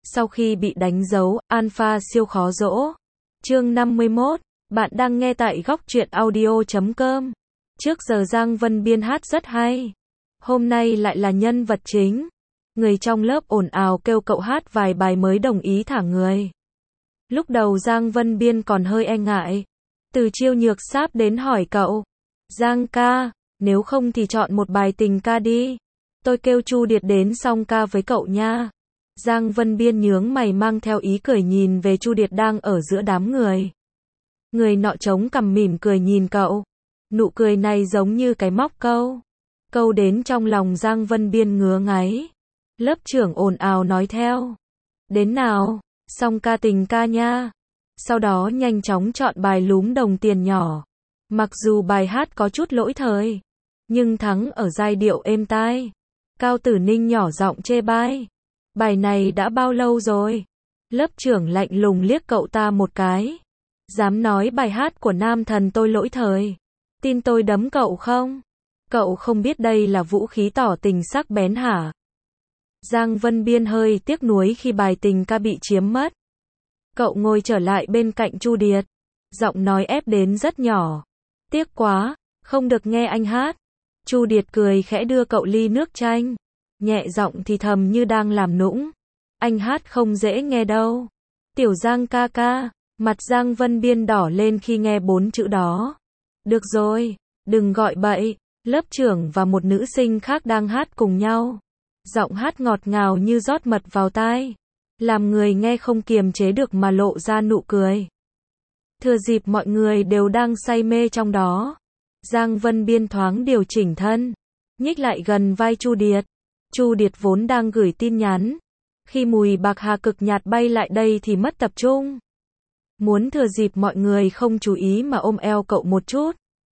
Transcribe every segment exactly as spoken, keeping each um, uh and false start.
Sau khi bị đánh dấu, Alpha siêu khó dỗ. Chương năm mươi mốt, bạn đang nghe tại góc truyện audio chấm com. Trước giờ Giang Vân Biên hát rất hay. Hôm nay lại là nhân vật chính. Người trong lớp ồn ào kêu cậu hát vài bài mới đồng ý thả người. Lúc đầu Giang Vân Biên còn hơi e ngại. Từ Chiêu Nhược Sáp đến hỏi cậu, Giang ca, nếu không thì chọn một bài tình ca đi. Tôi kêu Chu Điệt đến song ca với cậu nha. Giang Vân Biên nhướng mày mang theo ý cười nhìn về Chu Điệt đang ở giữa đám người. Người nọ chống cằm mỉm cười nhìn cậu. Nụ cười này giống như cái móc câu. Câu đến trong lòng Giang Vân Biên ngứa ngáy. Lớp trưởng ồn ào nói theo. Đến nào, song ca tình ca nha. Sau đó nhanh chóng chọn bài Lúm Đồng Tiền Nhỏ. Mặc dù bài hát có chút lỗi thời, nhưng thắng ở giai điệu êm tai. Cao Tử Ninh nhỏ giọng chê bai. Bài này đã bao lâu rồi? Lớp trưởng lạnh lùng liếc cậu ta một cái. Dám nói bài hát của nam thần tôi lỗi thời. Tin tôi đấm cậu không? Cậu không biết đây là vũ khí tỏ tình sắc bén hả? Giang Vân Biên hơi tiếc nuối khi bài tình ca bị chiếm mất. Cậu ngồi trở lại bên cạnh Chu Điệt. Giọng nói ép đến rất nhỏ. Tiếc quá, không được nghe anh hát. Chu Điệt cười khẽ đưa cậu ly nước chanh. Nhẹ giọng thì thầm như đang làm nũng. Anh hát không dễ nghe đâu. Tiểu Giang ca ca. Mặt Giang Vân Biên đỏ lên khi nghe bốn chữ đó. Được rồi, đừng gọi bậy. Lớp trưởng và một nữ sinh khác đang hát cùng nhau. Giọng hát ngọt ngào như rót mật vào tai. Làm người nghe không kiềm chế được mà lộ ra nụ cười. Thừa dịp mọi người đều đang say mê trong đó. Giang Vân Biên thoáng điều chỉnh thân. Nhích lại gần vai Chu Điệt. Chu Điệt vốn đang gửi tin nhắn. Khi mùi bạc hà cực nhạt bay lại đây thì mất tập trung. Muốn thừa dịp mọi người không chú ý mà ôm eo cậu một chút.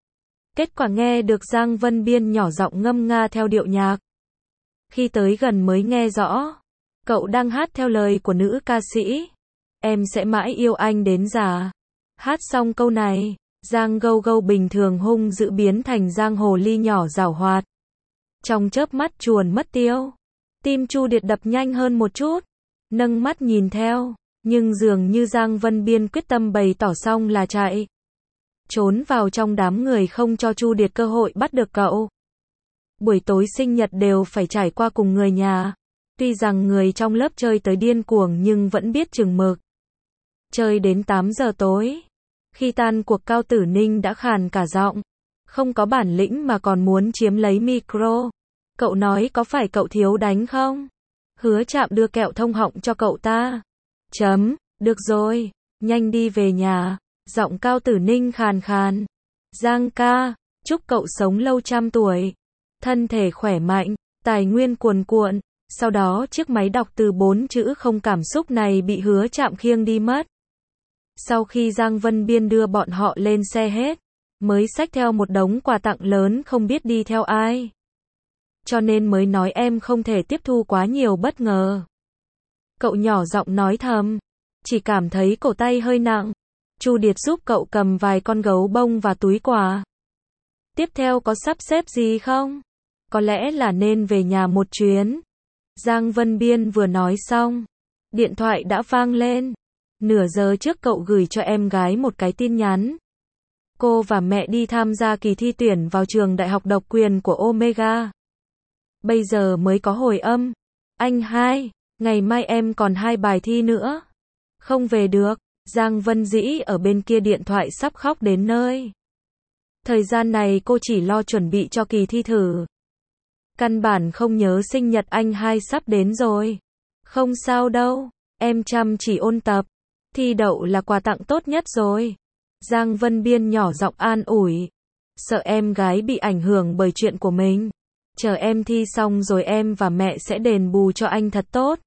Kết quả nghe được Giang Vân Biên nhỏ giọng ngâm nga theo điệu nhạc. Khi tới gần mới nghe rõ. Cậu đang hát theo lời của nữ ca sĩ. Em sẽ mãi yêu anh đến già. Hát xong câu này, Giang Gâu Gâu bình thường hung dữ biến thành Giang Hồ Ly nhỏ giảo hoạt. Trong chớp mắt chuồn mất tiêu. Tim Chu Điệt đập nhanh hơn một chút. Nâng mắt nhìn theo. Nhưng dường như Giang Vân Biên quyết tâm bày tỏ xong là chạy. Trốn vào trong đám người không cho Chu Điệt cơ hội bắt được cậu. Buổi tối sinh nhật đều phải trải qua cùng người nhà. Tuy rằng người trong lớp chơi tới điên cuồng nhưng vẫn biết chừng mực. Chơi đến tám giờ tối. Khi tan cuộc Cao Tử Ninh đã khàn cả giọng. Không có bản lĩnh mà còn muốn chiếm lấy micro. Cậu nói có phải cậu thiếu đánh không? Hứa Trạm đưa kẹo thông họng cho cậu ta. Chấm, được rồi, nhanh đi về nhà. Giọng Cao Tử Ninh khàn khàn. Giang ca, chúc cậu sống lâu trăm tuổi. Thân thể khỏe mạnh, tài nguyên cuồn cuộn. Sau đó chiếc máy đọc từ bốn chữ không cảm xúc này bị Hứa Trạm khiêng đi mất. Sau khi Giang Vân Biên đưa bọn họ lên xe hết, mới xách theo một đống quà tặng lớn không biết đi theo ai. Cho nên mới nói em không thể tiếp thu quá nhiều bất ngờ. Cậu nhỏ giọng nói thầm, chỉ cảm thấy cổ tay hơi nặng. Chu Điệt giúp cậu cầm vài con gấu bông và túi quà. Tiếp theo có sắp xếp gì không? Có lẽ là nên về nhà một chuyến. Giang Vân Biên vừa nói xong, điện thoại đã vang lên. Nửa giờ trước cậu gửi cho em gái một cái tin nhắn. Cô và mẹ đi tham gia kỳ thi tuyển vào trường đại học độc quyền của Omega. Bây giờ mới có hồi âm. Anh hai, ngày mai em còn hai bài thi nữa. Không về được. Giang Vân Dĩ ở bên kia điện thoại sắp khóc đến nơi. Thời gian này cô chỉ lo chuẩn bị cho kỳ thi thử. Căn bản không nhớ sinh nhật anh hai sắp đến rồi. Không sao đâu, em chăm chỉ ôn tập. Thi đậu là quà tặng tốt nhất rồi. Giang Vân Biên nhỏ giọng an ủi. Sợ em gái bị ảnh hưởng bởi chuyện của mình. Chờ em thi xong rồi em và mẹ sẽ đền bù cho anh thật tốt.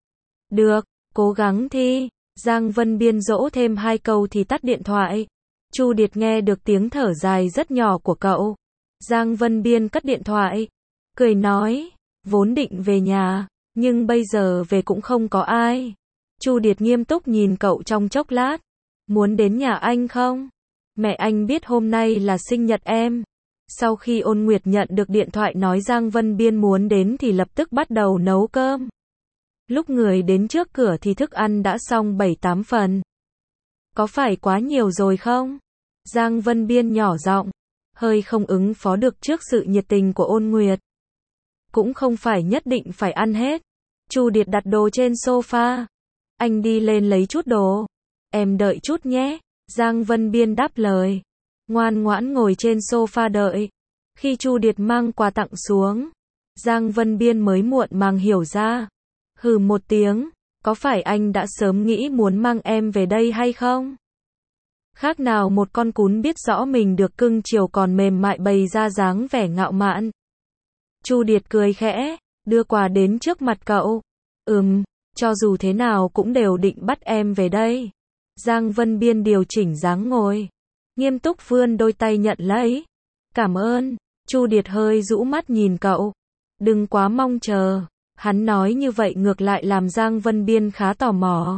Được, cố gắng thi. Giang Vân Biên dỗ thêm hai câu thì tắt điện thoại. Chu Điệt nghe được tiếng thở dài rất nhỏ của cậu. Giang Vân Biên cất điện thoại. Cười nói, vốn định về nhà, nhưng bây giờ về cũng không có ai. Chu Điệt nghiêm túc nhìn cậu trong chốc lát. Muốn đến nhà anh không? Mẹ anh biết hôm nay là sinh nhật em. Sau khi Ôn Nguyệt nhận được điện thoại nói Giang Vân Biên muốn đến thì lập tức bắt đầu nấu cơm. Lúc người đến trước cửa thì thức ăn đã xong bảy tám phần. Có phải quá nhiều rồi không? Giang Vân Biên nhỏ giọng, hơi không ứng phó được trước sự nhiệt tình của Ôn Nguyệt. Cũng không phải nhất định phải ăn hết. Chu Điệt đặt đồ trên sofa. Anh đi lên lấy chút đồ. Em đợi chút nhé. Giang Vân Biên đáp lời. Ngoan ngoãn ngồi trên sofa đợi. Khi Chu Điệt mang quà tặng xuống, Giang Vân Biên mới muộn màng hiểu ra. Hừ một tiếng, có phải anh đã sớm nghĩ muốn mang em về đây hay không? Khác nào một con cún biết rõ mình được cưng chiều còn mềm mại bày ra dáng vẻ ngạo mạn. Chu Điệt cười khẽ, đưa quà đến trước mặt cậu. Ừm, cho dù thế nào cũng đều định bắt em về đây. Giang Vân Biên điều chỉnh dáng ngồi, nghiêm túc vươn đôi tay nhận lấy. Cảm ơn. Chu Điệt hơi rũ mắt nhìn cậu. Đừng quá mong chờ. Hắn nói như vậy ngược lại làm Giang Vân Biên khá tò mò.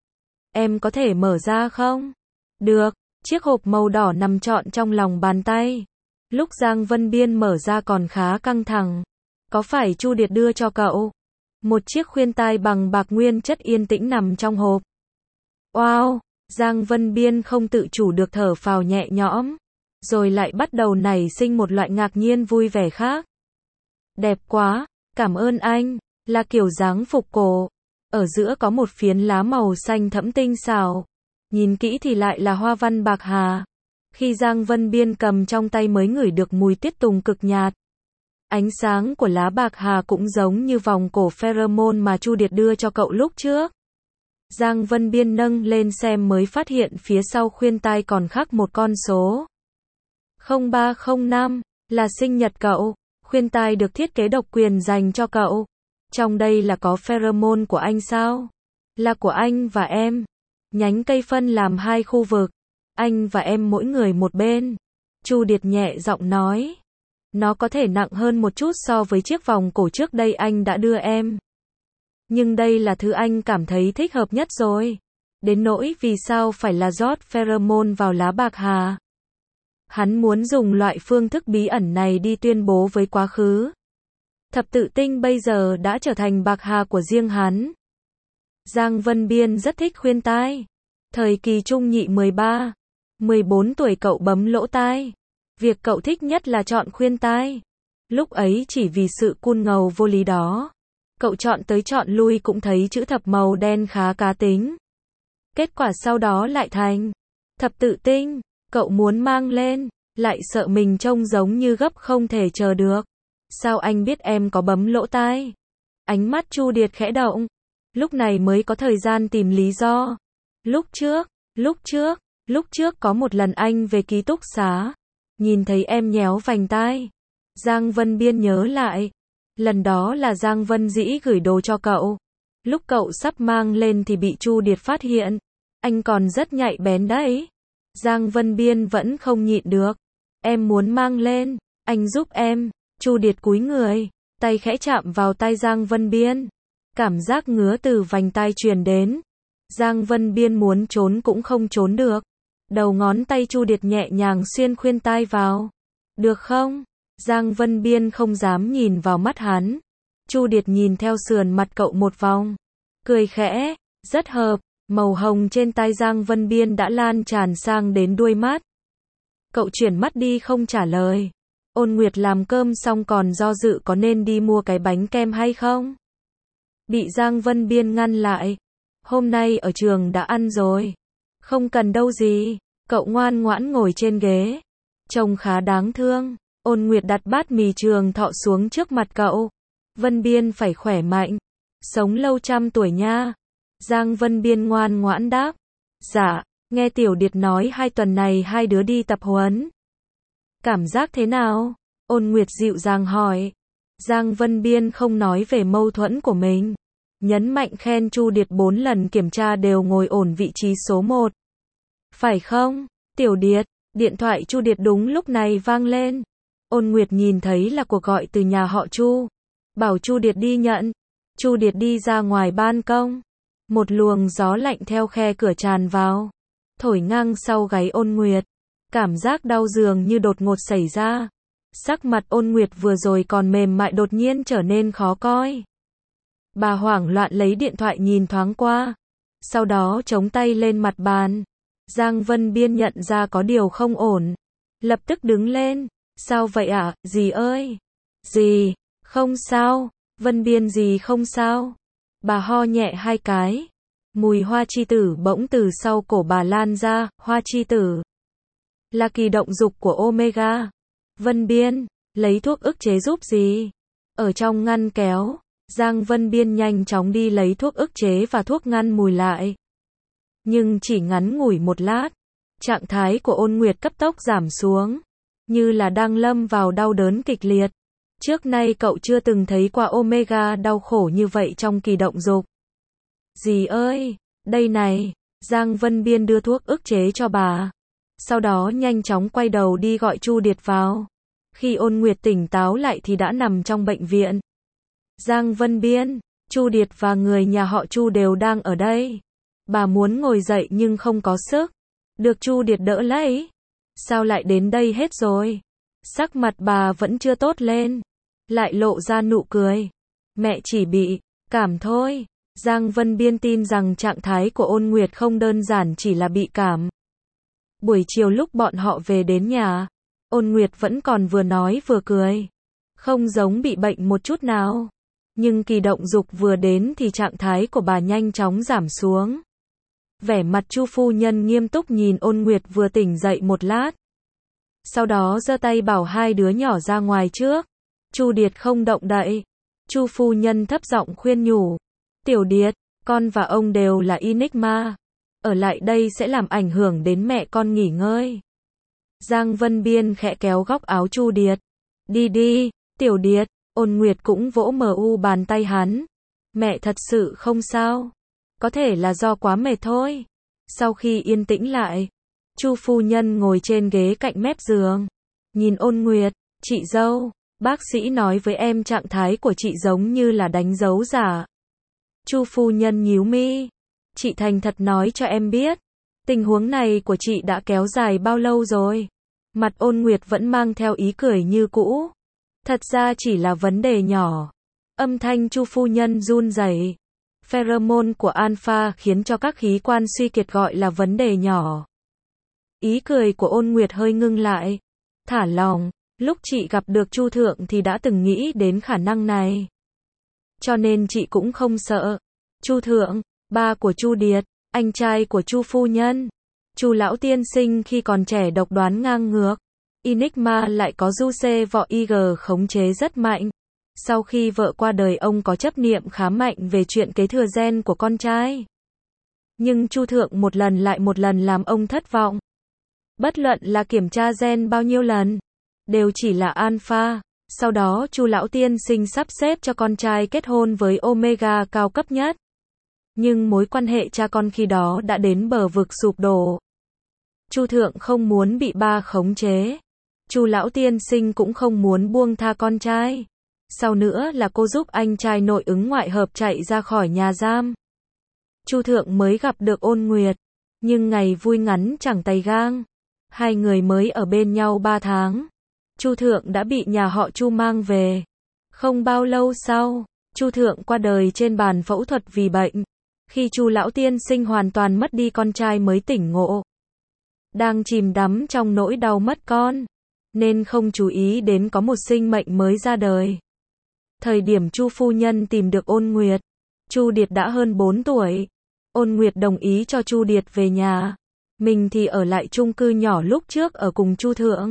Em có thể mở ra không? Được. Chiếc hộp màu đỏ nằm trọn trong lòng bàn tay. Lúc Giang Vân Biên mở ra còn khá căng thẳng. Có phải Chu Điệt đưa cho cậu? Một chiếc khuyên tai bằng bạc nguyên chất yên tĩnh nằm trong hộp. Wow! Giang Vân Biên không tự chủ được thở phào nhẹ nhõm. Rồi lại bắt đầu nảy sinh một loại ngạc nhiên vui vẻ khác. Đẹp quá! Cảm ơn anh! Là kiểu dáng phục cổ. Ở giữa có một phiến lá màu xanh thẫm tinh xảo. Nhìn kỹ thì lại là hoa văn bạc hà. Khi Giang Vân Biên cầm trong tay mới ngửi được mùi tiết tùng cực nhạt. Ánh sáng của lá bạc hà cũng giống như vòng cổ pheromone mà Chu Điệt đưa cho cậu lúc trước. Giang Vân Biên nâng lên xem mới phát hiện phía sau khuyên tai còn khắc một con số. không ba không năm, là sinh nhật cậu. Khuyên tai được thiết kế độc quyền dành cho cậu. Trong đây là có pheromone của anh sao? Là của anh và em. Nhánh cây phân làm hai khu vực. Anh và em mỗi người một bên. Chu Điệt nhẹ giọng nói. Nó có thể nặng hơn một chút so với chiếc vòng cổ trước đây anh đã đưa em. Nhưng đây là thứ anh cảm thấy thích hợp nhất rồi. Đến nỗi vì sao phải là rót pheromone vào lá bạc hà. Hắn muốn dùng loại phương thức bí ẩn này đi tuyên bố với quá khứ. Thập tự tinh bây giờ đã trở thành bạc hà của riêng hắn. Giang Vân Biên rất thích khuyên tai. Thời kỳ trung nhị mười ba, mười bốn tuổi cậu bấm lỗ tai. Việc cậu thích nhất là chọn khuyên tai. Lúc ấy chỉ vì sự cool ngầu vô lý đó. Cậu chọn tới chọn lui cũng thấy chữ thập màu đen khá cá tính. Kết quả sau đó lại thành thập tự tinh. Cậu muốn mang lên, lại sợ mình trông giống như gấp không thể chờ được. Sao anh biết em có bấm lỗ tai? Ánh mắt Chu Điệt khẽ động. Lúc này mới có thời gian tìm lý do. Lúc trước, lúc trước, lúc trước có một lần anh về ký túc xá. Nhìn thấy em nhéo vành tai. Giang Vân Biên nhớ lại. Lần đó là Giang Vân Dĩ gửi đồ cho cậu. Lúc cậu sắp mang lên thì bị Chu Điệt phát hiện. Anh còn rất nhạy bén đấy. Giang Vân Biên vẫn không nhịn được. Em muốn mang lên. Anh giúp em. Chu Điệt cúi người. Tay khẽ chạm vào tay Giang Vân Biên. Cảm giác ngứa từ vành tai truyền đến. Giang Vân Biên muốn trốn cũng không trốn được. Đầu ngón tay Chu Điệt nhẹ nhàng xuyên khuyên tai vào. Được không? Giang Vân Biên không dám nhìn vào mắt hắn. Chu Điệt nhìn theo sườn mặt cậu một vòng. Cười khẽ. Rất hợp. Màu hồng trên tai Giang Vân Biên đã lan tràn sang đến đuôi mắt. Cậu chuyển mắt đi không trả lời. Ôn Nguyệt làm cơm xong còn do dự có nên đi mua cái bánh kem hay không? Bị Giang Vân Biên ngăn lại. Hôm nay ở trường đã ăn rồi. Không cần đâu gì. Cậu ngoan ngoãn ngồi trên ghế. Trông khá đáng thương. Ôn Nguyệt đặt bát mì trường thọ xuống trước mặt cậu. Vân Biên phải khỏe mạnh. Sống lâu trăm tuổi nha. Giang Vân Biên ngoan ngoãn đáp. Dạ, nghe Tiểu Điệt nói hai tuần này hai đứa đi tập huấn. Cảm giác thế nào? Ôn Nguyệt dịu dàng hỏi. Giang Vân Biên không nói về mâu thuẫn của mình. Nhấn mạnh khen Chu Điệt bốn lần kiểm tra đều ngồi ổn vị trí số một. Phải không, Tiểu Điệt? Điện thoại Chu Điệt đúng lúc này vang lên. Ôn Nguyệt nhìn thấy là cuộc gọi từ nhà họ Chu. Bảo Chu Điệt đi nhận. Chu Điệt đi ra ngoài ban công. Một luồng gió lạnh theo khe cửa tràn vào. Thổi ngang sau gáy Ôn Nguyệt. Cảm giác đau dường như đột ngột xảy ra. Sắc mặt Ôn Nguyệt vừa rồi còn mềm mại đột nhiên trở nên khó coi. Bà hoảng loạn lấy điện thoại nhìn thoáng qua. Sau đó chống tay lên mặt bàn. Giang Vân Biên nhận ra có điều không ổn. Lập tức đứng lên. Sao vậy ạ, à? Dì ơi? Dì, không sao. Vân Biên dì không sao. Bà ho nhẹ hai cái. Mùi hoa chi tử bỗng từ sau cổ bà lan ra. Hoa chi tử là kỳ động dục của Omega. Vân Biên, lấy thuốc ức chế giúp dì. Ở trong ngăn kéo, Giang Vân Biên nhanh chóng đi lấy thuốc ức chế và thuốc ngăn mùi lại. Nhưng chỉ ngắn ngủi một lát, trạng thái của Ôn Nguyệt cấp tốc giảm xuống, như là đang lâm vào đau đớn kịch liệt. Trước nay cậu chưa từng thấy qua Omega đau khổ như vậy trong kỳ động dục. Dì ơi, đây này, Giang Vân Biên đưa thuốc ức chế cho bà. Sau đó nhanh chóng quay đầu đi gọi Chu Điệt vào. Khi Ôn Nguyệt tỉnh táo lại thì đã nằm trong bệnh viện. Giang Vân Biên, Chu Điệt và người nhà họ Chu đều đang ở đây. Bà muốn ngồi dậy nhưng không có sức. Được Chu Điệt đỡ lấy. Sao lại đến đây hết rồi? Sắc mặt bà vẫn chưa tốt lên. Lại lộ ra nụ cười. Mẹ chỉ bị cảm thôi. Giang Vân Biên tin rằng trạng thái của Ôn Nguyệt không đơn giản chỉ là bị cảm. Buổi chiều lúc bọn họ về đến nhà, Ôn Nguyệt vẫn còn vừa nói vừa cười. Không giống bị bệnh một chút nào. Nhưng kỳ động dục vừa đến thì trạng thái của bà nhanh chóng giảm xuống. Vẻ mặt Chu phu nhân nghiêm túc nhìn Ôn Nguyệt vừa tỉnh dậy một lát. Sau đó giơ tay bảo hai đứa nhỏ ra ngoài trước. Chu Điệt không động đậy. Chu phu nhân thấp giọng khuyên nhủ. Tiểu Điệt, con và ông đều là Enigma. Ở lại đây sẽ làm ảnh hưởng đến mẹ con nghỉ ngơi. Giang Vân Biên khẽ kéo góc áo Chu Điệt. Đi đi, Tiểu Điệt. Ôn Nguyệt cũng vỗ mờ u bàn tay hắn. Mẹ thật sự không sao. Có thể là do quá mệt thôi. Sau khi yên tĩnh lại, Chu phu nhân ngồi trên ghế cạnh mép giường. Nhìn Ôn Nguyệt, chị dâu, bác sĩ nói với em trạng thái của chị giống như là đánh dấu giả. Chu phu nhân nhíu mi. Chị thành thật nói cho em biết. Tình huống này của chị đã kéo dài bao lâu rồi? Mặt Ôn Nguyệt vẫn mang theo ý cười như cũ. Thật ra chỉ là vấn đề nhỏ. Âm thanh Chu phu nhân run rẩy. Pheromone của alpha khiến cho các khí quan suy kiệt gọi là vấn đề nhỏ. Ý cười của Ôn Nguyệt hơi ngưng lại. Thả lòng, lúc chị gặp được Chu thượng thì đã từng nghĩ đến khả năng này. Cho nên chị cũng không sợ. Chu thượng, ba của Chu Điệt, anh trai của Chu phu nhân. Chu lão tiên sinh khi còn trẻ độc đoán ngang ngược. Enigma lại có du xê võ i giê khống chế rất mạnh. Sau khi vợ qua đời ông có chấp niệm khá mạnh về chuyện kế thừa gen của con trai. Nhưng Chu thượng một lần lại một lần làm ông thất vọng. Bất luận là kiểm tra gen bao nhiêu lần, đều chỉ là alpha. Sau đó Chu lão tiên sinh sắp xếp cho con trai kết hôn với Omega cao cấp nhất. Nhưng mối quan hệ cha con khi đó đã đến bờ vực sụp đổ. Chu thượng không muốn bị ba khống chế. Chu lão tiên sinh cũng không muốn buông tha con trai. Sau nữa là cô giúp anh trai nội ứng ngoại hợp chạy ra khỏi nhà giam. Chu thượng mới gặp được Ôn Nguyệt. Nhưng ngày vui ngắn chẳng tay gang. Hai người mới ở bên nhau ba tháng. Chu thượng đã bị nhà họ Chu mang về. Không bao lâu sau, Chu thượng qua đời trên bàn phẫu thuật vì bệnh. Khi Chu lão tiên sinh hoàn toàn mất đi con trai mới tỉnh ngộ. Đang chìm đắm trong nỗi đau mất con, nên không chú ý đến có một sinh mệnh mới ra đời. Thời điểm Chu phu nhân tìm được Ôn Nguyệt, Chu Điệt đã hơn bốn tuổi. Ôn Nguyệt đồng ý cho Chu Điệt về nhà. Mình thì ở lại chung cư nhỏ lúc trước ở cùng Chu thượng.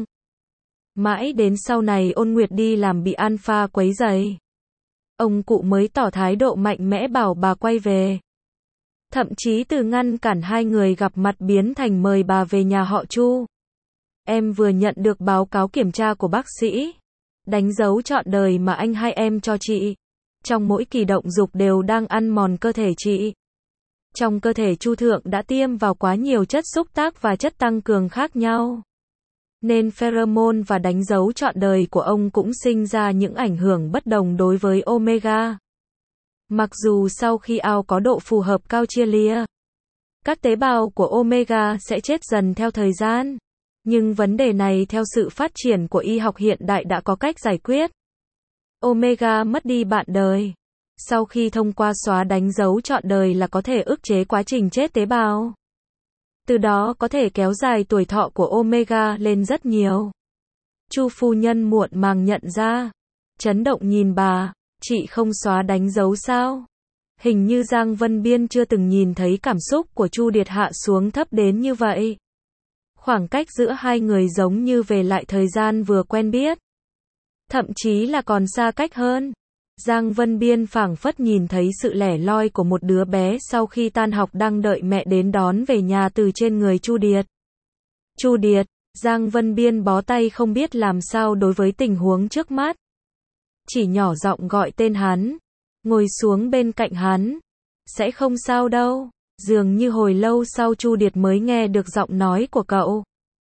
Mãi đến sau này Ôn Nguyệt đi làm bị alpha quấy rầy. Ông cụ mới tỏ thái độ mạnh mẽ bảo bà quay về. Thậm chí từ ngăn cản hai người gặp mặt biến thành mời bà về nhà họ Chu. Em vừa nhận được báo cáo kiểm tra của bác sĩ. Đánh dấu trọn đời mà anh hai em cho chị. Trong mỗi kỳ động dục đều đang ăn mòn cơ thể chị. Trong cơ thể Chu thượng đã tiêm vào quá nhiều chất xúc tác và chất tăng cường khác nhau. Nên pheromone và đánh dấu trọn đời của ông cũng sinh ra những ảnh hưởng bất đồng đối với Omega. Mặc dù sau khi ao có độ phù hợp cao chia lìa, các tế bào của Omega sẽ chết dần theo thời gian. Nhưng vấn đề này theo sự phát triển của y học hiện đại đã có cách giải quyết. Omega mất đi bạn đời. Sau khi thông qua xóa đánh dấu trọn đời là có thể ức chế quá trình chết tế bào. Từ đó có thể kéo dài tuổi thọ của Omega lên rất nhiều. Chu phu nhân muộn màng nhận ra. Chấn động nhìn bà, chị không xóa đánh dấu sao? Hình như Giang Vân Biên chưa từng nhìn thấy cảm xúc của Chu Điệt hạ xuống thấp đến như vậy. Khoảng cách giữa hai người giống như về lại thời gian vừa quen biết. Thậm chí là còn xa cách hơn. Giang Vân Biên phảng phất nhìn thấy sự lẻ loi của một đứa bé sau khi tan học đang đợi mẹ đến đón về nhà từ trên người Chu Điệt. Chu Điệt, Giang Vân Biên bó tay không biết làm sao đối với tình huống trước mắt. Chỉ nhỏ giọng gọi tên hắn, ngồi xuống bên cạnh hắn. Sẽ không sao đâu. Dường như hồi lâu sau Chu Điệt mới nghe được giọng nói của cậu.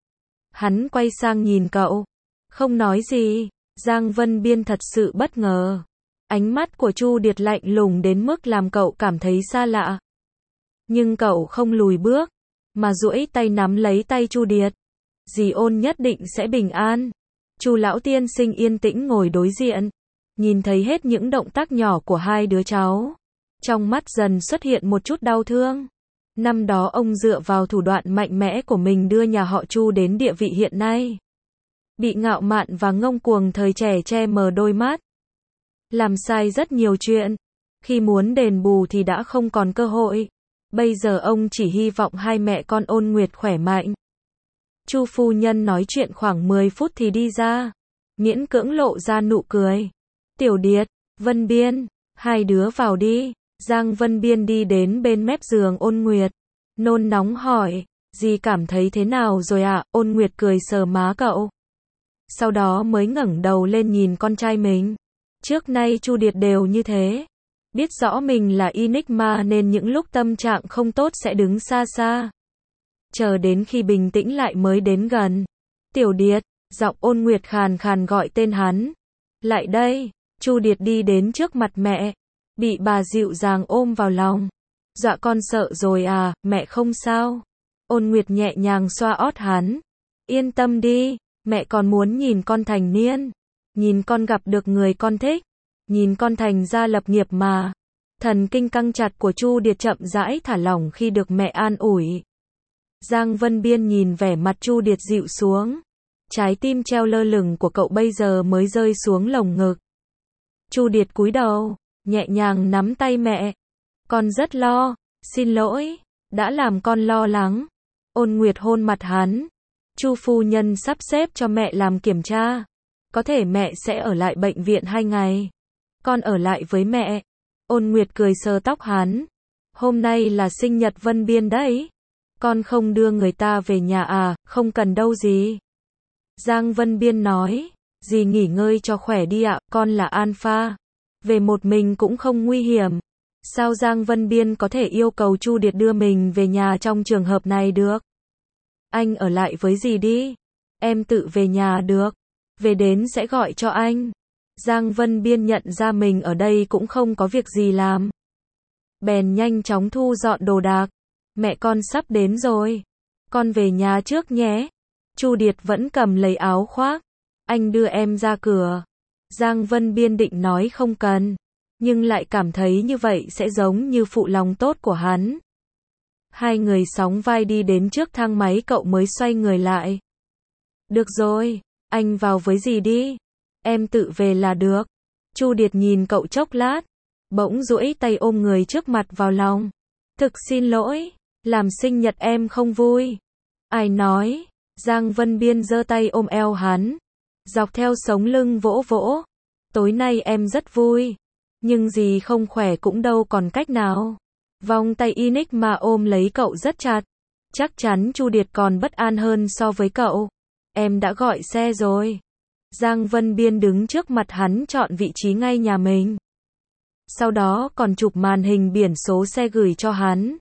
Hắn quay sang nhìn cậu, không nói gì. Giang Vân Biên thật sự bất ngờ. Ánh mắt của Chu Điệt lạnh lùng đến mức làm cậu cảm thấy xa lạ. Nhưng cậu không lùi bước, mà duỗi tay nắm lấy tay Chu Điệt. Dì Ôn nhất định sẽ bình an. Chu lão tiên sinh yên tĩnh ngồi đối diện, nhìn thấy hết những động tác nhỏ của hai đứa cháu. Trong mắt dần xuất hiện một chút đau thương. Năm đó ông dựa vào thủ đoạn mạnh mẽ của mình đưa nhà họ Chu đến địa vị hiện nay. Bị ngạo mạn và ngông cuồng thời trẻ che mờ đôi mắt. Làm sai rất nhiều chuyện. Khi muốn đền bù thì đã không còn cơ hội. Bây giờ ông chỉ hy vọng hai mẹ con Ôn Nguyệt khỏe mạnh. Chu phu nhân nói chuyện khoảng mười phút thì đi ra. Miễn cưỡng lộ ra nụ cười. Tiểu Điệt, Vân Biên, hai đứa vào đi. Giang Vân Biên đi đến bên mép giường Ôn Nguyệt. Nôn nóng hỏi, dì cảm thấy thế nào rồi ạ? À? Ôn Nguyệt cười sờ má cậu. Sau đó mới ngẩng đầu lên nhìn con trai mình. Trước nay Chu Điệt đều như thế. Biết rõ mình là Enigma nên những lúc tâm trạng không tốt sẽ đứng xa xa. Chờ đến khi bình tĩnh lại mới đến gần. Tiểu Điệt, giọng Ôn Nguyệt khàn khàn gọi tên hắn. Lại đây. Chu Điệt đi đến trước mặt mẹ. Bị bà dịu dàng ôm vào lòng. Dạ con sợ rồi à, mẹ không sao. Ôn Nguyệt nhẹ nhàng xoa ót hắn. Yên tâm đi, mẹ còn muốn nhìn con thành niên. Nhìn con gặp được người con thích. Nhìn con thành ra lập nghiệp mà. Thần kinh căng chặt của Chu Điệt chậm rãi thả lỏng khi được mẹ an ủi. Giang Vân Biên nhìn vẻ mặt Chu Điệt dịu xuống. Trái tim treo lơ lửng của cậu bây giờ mới rơi xuống lồng ngực. Chu Điệt cúi đầu, nhẹ nhàng nắm tay mẹ. Con rất lo, xin lỗi, đã làm con lo lắng. Ôn Nguyệt hôn mặt hắn. Chu phu nhân sắp xếp cho mẹ làm kiểm tra. Có thể mẹ sẽ ở lại bệnh viện hai ngày. Con ở lại với mẹ. Ôn Nguyệt cười sờ tóc hắn. Hôm nay là sinh nhật Vân Biên đấy. Con không đưa người ta về nhà à? Không cần đâu dì. Giang Vân Biên nói. Dì nghỉ ngơi cho khỏe đi ạ, con là Alpha. Về một mình cũng không nguy hiểm. Sao Giang Vân Biên có thể yêu cầu Chu Điệt đưa mình về nhà trong trường hợp này được? Anh ở lại với dì đi. Em tự về nhà được. Về đến sẽ gọi cho anh. Giang Vân Biên nhận ra mình ở đây cũng không có việc gì làm. Bèn nhanh chóng thu dọn đồ đạc. Mẹ con sắp đến rồi. Con về nhà trước nhé. Chu Điệt vẫn cầm lấy áo khoác. Anh đưa em ra cửa. Giang Vân Biên định nói không cần. Nhưng lại cảm thấy như vậy sẽ giống như phụ lòng tốt của hắn. Hai người sóng vai đi đến trước thang máy cậu mới xoay người lại. Được rồi, anh vào với dì đi. Em tự về là được. Chu Điệt nhìn cậu chốc lát. Bỗng duỗi tay ôm người trước mặt vào lòng. Thực xin lỗi, làm sinh nhật em không vui. Ai nói? Giang Vân Biên giơ tay ôm eo hắn. Dọc theo sống lưng vỗ vỗ. Tối nay em rất vui. Nhưng dì không khỏe cũng đâu còn cách nào. Vòng tay Enigma ôm lấy cậu rất chặt. Chắc chắn Chu Điệt còn bất an hơn so với cậu. Em đã gọi xe rồi. Giang Vân Biên đứng trước mặt hắn chọn vị trí ngay nhà mình. Sau đó còn chụp màn hình biển số xe gửi cho hắn.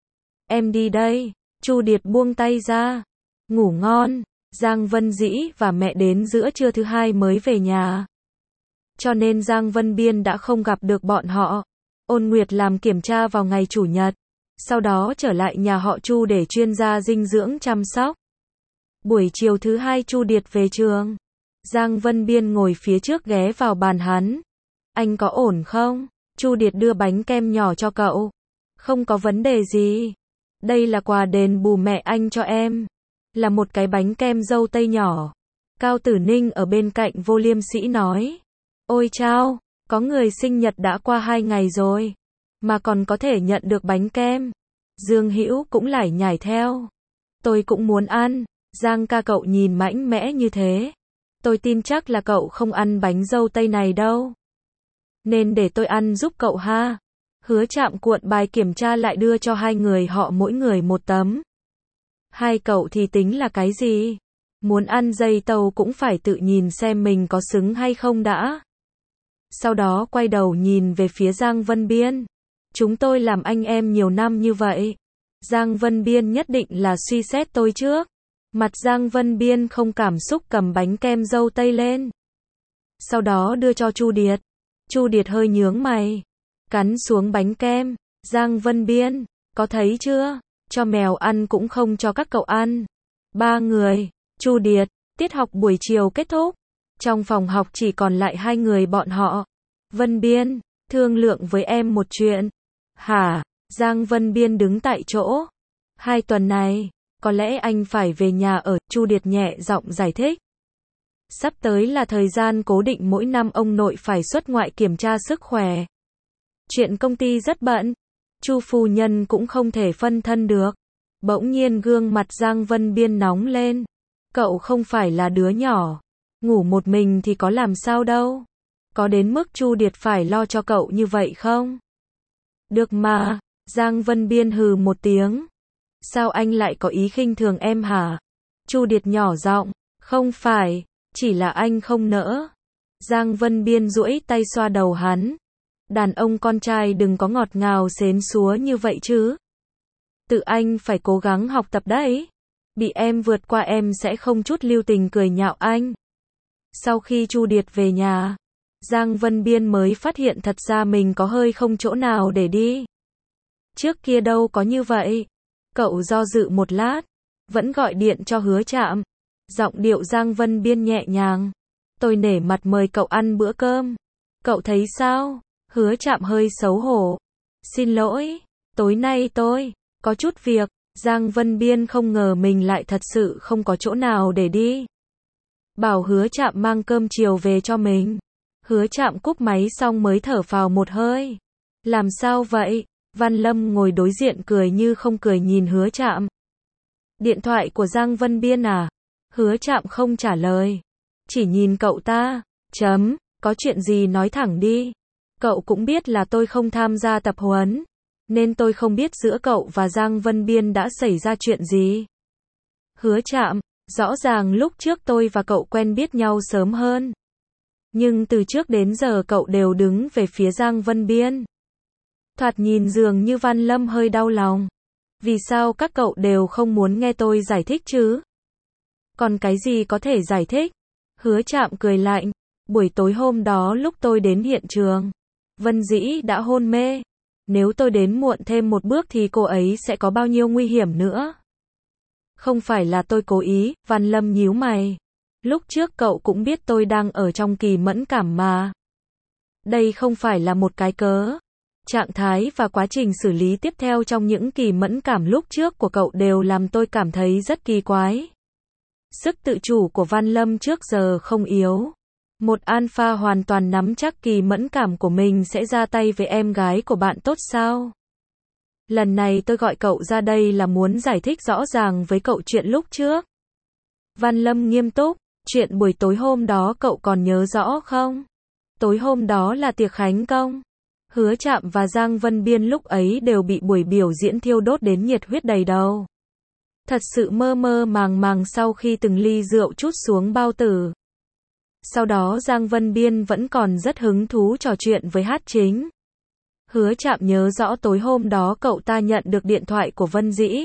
Em đi đây. Chu Điệt buông tay ra. Ngủ ngon. Giang Vân Dĩ và mẹ đến giữa trưa thứ hai mới về nhà. Cho nên Giang Vân Biên đã không gặp được bọn họ. Ôn Nguyệt làm kiểm tra vào ngày chủ nhật. Sau đó trở lại nhà họ Chu để chuyên gia dinh dưỡng chăm sóc. Buổi chiều thứ hai Chu Điệt về trường. Giang Vân Biên ngồi phía trước ghé vào bàn hắn. Anh có ổn không? Chu Điệt đưa bánh kem nhỏ cho cậu. Không có vấn đề gì. Đây là quà đền bù mẹ anh cho em. Là một cái bánh kem dâu tây nhỏ. Cao Tử Ninh ở bên cạnh Vô Liêm Sĩ nói. Ôi chao, có người sinh nhật đã qua hai ngày rồi. Mà còn có thể nhận được bánh kem. Dương Hữu cũng lải nhải theo. Tôi cũng muốn ăn. Giang ca cậu nhìn mạnh mẽ như thế. Tôi tin chắc là cậu không ăn bánh dâu tây này đâu. Nên để tôi ăn giúp cậu ha. Hứa Trạm cuộn bài kiểm tra lại đưa cho hai người họ mỗi người một tấm. Hai cậu thì tính là cái gì? Muốn ăn dây tàu cũng phải tự nhìn xem mình có xứng hay không đã. Sau đó quay đầu nhìn về phía Giang Vân Biên. Chúng tôi làm anh em nhiều năm như vậy. Giang Vân Biên nhất định là suy xét tôi trước. Mặt Giang Vân Biên không cảm xúc cầm bánh kem dâu tây lên. Sau đó đưa cho Chu Điệt. Chu Điệt hơi nhướng mày. Cắn xuống bánh kem. Giang Vân Biên, có thấy chưa? Cho mèo ăn cũng không cho các cậu ăn. Ba người. Chu Điệt, tiết học buổi chiều kết thúc. Trong phòng học chỉ còn lại hai người bọn họ. Vân Biên, thương lượng với em một chuyện. Hả? Giang Vân Biên đứng tại chỗ. Hai tuần này, có lẽ anh phải về nhà ở, Chu Điệt nhẹ giọng giải thích. Sắp tới là thời gian cố định mỗi năm ông nội phải xuất ngoại kiểm tra sức khỏe. Chuyện công ty rất bận. Chu phu nhân cũng không thể phân thân được. Bỗng nhiên gương mặt Giang Vân Biên nóng lên. Cậu không phải là đứa nhỏ. Ngủ một mình thì có làm sao đâu. Có đến mức Chu Điệt phải lo cho cậu như vậy không? Được mà. Giang Vân Biên hừ một tiếng. Sao anh lại có ý khinh thường em hả? Chu Điệt nhỏ giọng. Không phải. Chỉ là anh không nỡ. Giang Vân Biên duỗi tay xoa đầu hắn. Đàn ông con trai đừng có ngọt ngào xến xúa như vậy chứ. Tự anh phải cố gắng học tập đấy. Bị em vượt qua em sẽ không chút lưu tình cười nhạo anh. Sau khi Chu Điệt về nhà, Giang Vân Biên mới phát hiện thật ra mình có hơi không chỗ nào để đi. Trước kia đâu có như vậy. Cậu do dự một lát, vẫn gọi điện cho Hứa Trạm. Giọng điệu Giang Vân Biên nhẹ nhàng. Tôi nể mặt mời cậu ăn bữa cơm. Cậu thấy sao? Hứa Trạm hơi xấu hổ. Xin lỗi, tối nay tôi có chút việc. Giang Vân Biên không ngờ mình lại thật sự không có chỗ nào để đi. Bảo Hứa Trạm mang cơm chiều về cho mình. Hứa Trạm cúp máy xong mới thở phào một hơi. Làm sao vậy? Văn Lâm ngồi đối diện cười như không cười nhìn Hứa Trạm. Điện thoại của Giang Vân Biên à? Hứa Trạm không trả lời. Chỉ nhìn cậu ta. Chấm, có chuyện gì nói thẳng đi. Cậu cũng biết là tôi không tham gia tập huấn. Nên tôi không biết giữa cậu và Giang Vân Biên đã xảy ra chuyện gì. Hứa Trạm, rõ ràng lúc trước tôi và cậu quen biết nhau sớm hơn. Nhưng từ trước đến giờ cậu đều đứng về phía Giang Vân Biên. Thoạt nhìn dường như Văn Lâm hơi đau lòng. Vì sao các cậu đều không muốn nghe tôi giải thích chứ? Còn cái gì có thể giải thích? Hứa Trạm cười lạnh. Buổi tối hôm đó lúc tôi đến hiện trường, Vân Dĩ đã hôn mê. Nếu tôi đến muộn thêm một bước thì cô ấy sẽ có bao nhiêu nguy hiểm nữa? Không phải là tôi cố ý, Văn Lâm nhíu mày. Lúc trước cậu cũng biết tôi đang ở trong kỳ mẫn cảm mà. Đây không phải là một cái cớ. Trạng thái và quá trình xử lý tiếp theo trong những kỳ mẫn cảm lúc trước của cậu đều làm tôi cảm thấy rất kỳ quái. Sức tự chủ của Văn Lâm trước giờ không yếu. Một alpha hoàn toàn nắm chắc kỳ mẫn cảm của mình sẽ ra tay với em gái của bạn tốt sao? Lần này tôi gọi cậu ra đây là muốn giải thích rõ ràng với cậu chuyện lúc trước. Văn Lâm nghiêm túc, chuyện buổi tối hôm đó cậu còn nhớ rõ không? Tối hôm đó là tiệc khánh công. Hứa Trạm và Giang Vân Biên lúc ấy đều bị buổi biểu diễn thiêu đốt đến nhiệt huyết đầy đầu. Thật sự mơ mơ màng màng sau khi từng ly rượu trút xuống bao tử. Sau đó Giang Vân Biên vẫn còn rất hứng thú trò chuyện với Hát Chính. Hứa Trạm nhớ rõ tối hôm đó cậu ta nhận được điện thoại của Vân Dĩ.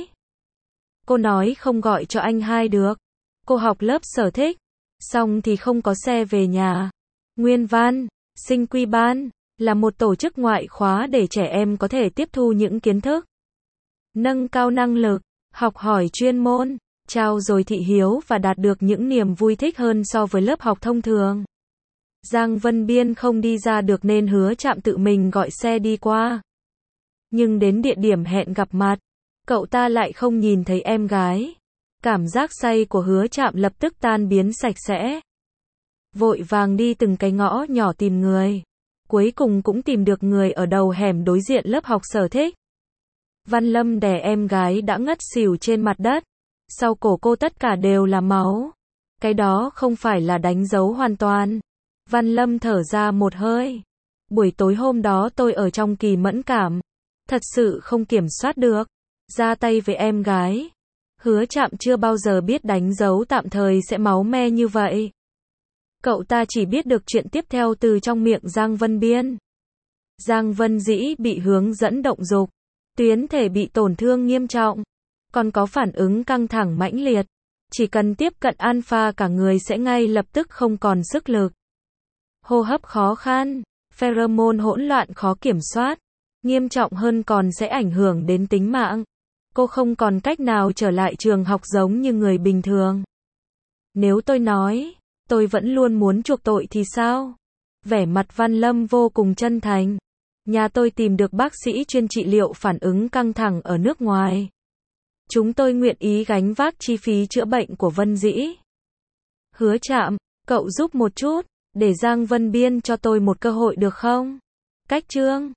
Cô nói không gọi cho anh hai được. Cô học lớp sở thích. Xong thì không có xe về nhà. Nguyên Văn, Sinh Quy Ban, là một tổ chức ngoại khóa để trẻ em có thể tiếp thu những kiến thức, nâng cao năng lực, học hỏi chuyên môn, trao dồi thị hiếu và đạt được những niềm vui thích hơn so với lớp học thông thường. Giang Vân Biên không đi ra được nên Hứa Trạm tự mình gọi xe đi qua. Nhưng đến địa điểm hẹn gặp mặt, cậu ta lại không nhìn thấy em gái. Cảm giác say của Hứa Trạm lập tức tan biến sạch sẽ. Vội vàng đi từng cái ngõ nhỏ tìm người. Cuối cùng cũng tìm được người ở đầu hẻm đối diện lớp học sở thích. Văn Lâm đè em gái đã ngất xỉu trên mặt đất. Sau cổ cô tất cả đều là máu. Cái đó không phải là đánh dấu hoàn toàn. Văn Lâm thở ra một hơi. Buổi tối hôm đó tôi ở trong kỳ mẫn cảm. Thật sự không kiểm soát được. Ra tay với em gái. Hứa Trạm chưa bao giờ biết đánh dấu tạm thời sẽ máu me như vậy. Cậu ta chỉ biết được chuyện tiếp theo từ trong miệng Giang Vân Biên. Giang Vân Dĩ bị hướng dẫn động dục. Tuyến thể bị tổn thương nghiêm trọng. Còn có phản ứng căng thẳng mãnh liệt. Chỉ cần tiếp cận alpha cả người sẽ ngay lập tức không còn sức lực. Hô hấp khó khăn. Pheromone hỗn loạn khó kiểm soát. Nghiêm trọng hơn còn sẽ ảnh hưởng đến tính mạng. Cô không còn cách nào trở lại trường học giống như người bình thường. Nếu tôi nói, tôi vẫn luôn muốn chuộc tội thì sao? Vẻ mặt Văn Lâm vô cùng chân thành. Nhà tôi tìm được bác sĩ chuyên trị liệu phản ứng căng thẳng ở nước ngoài. Chúng tôi nguyện ý gánh vác chi phí chữa bệnh của Vân Dĩ. Hứa Trạm, cậu giúp một chút, để Giang Vân Biên cho tôi một cơ hội được không? Cách chương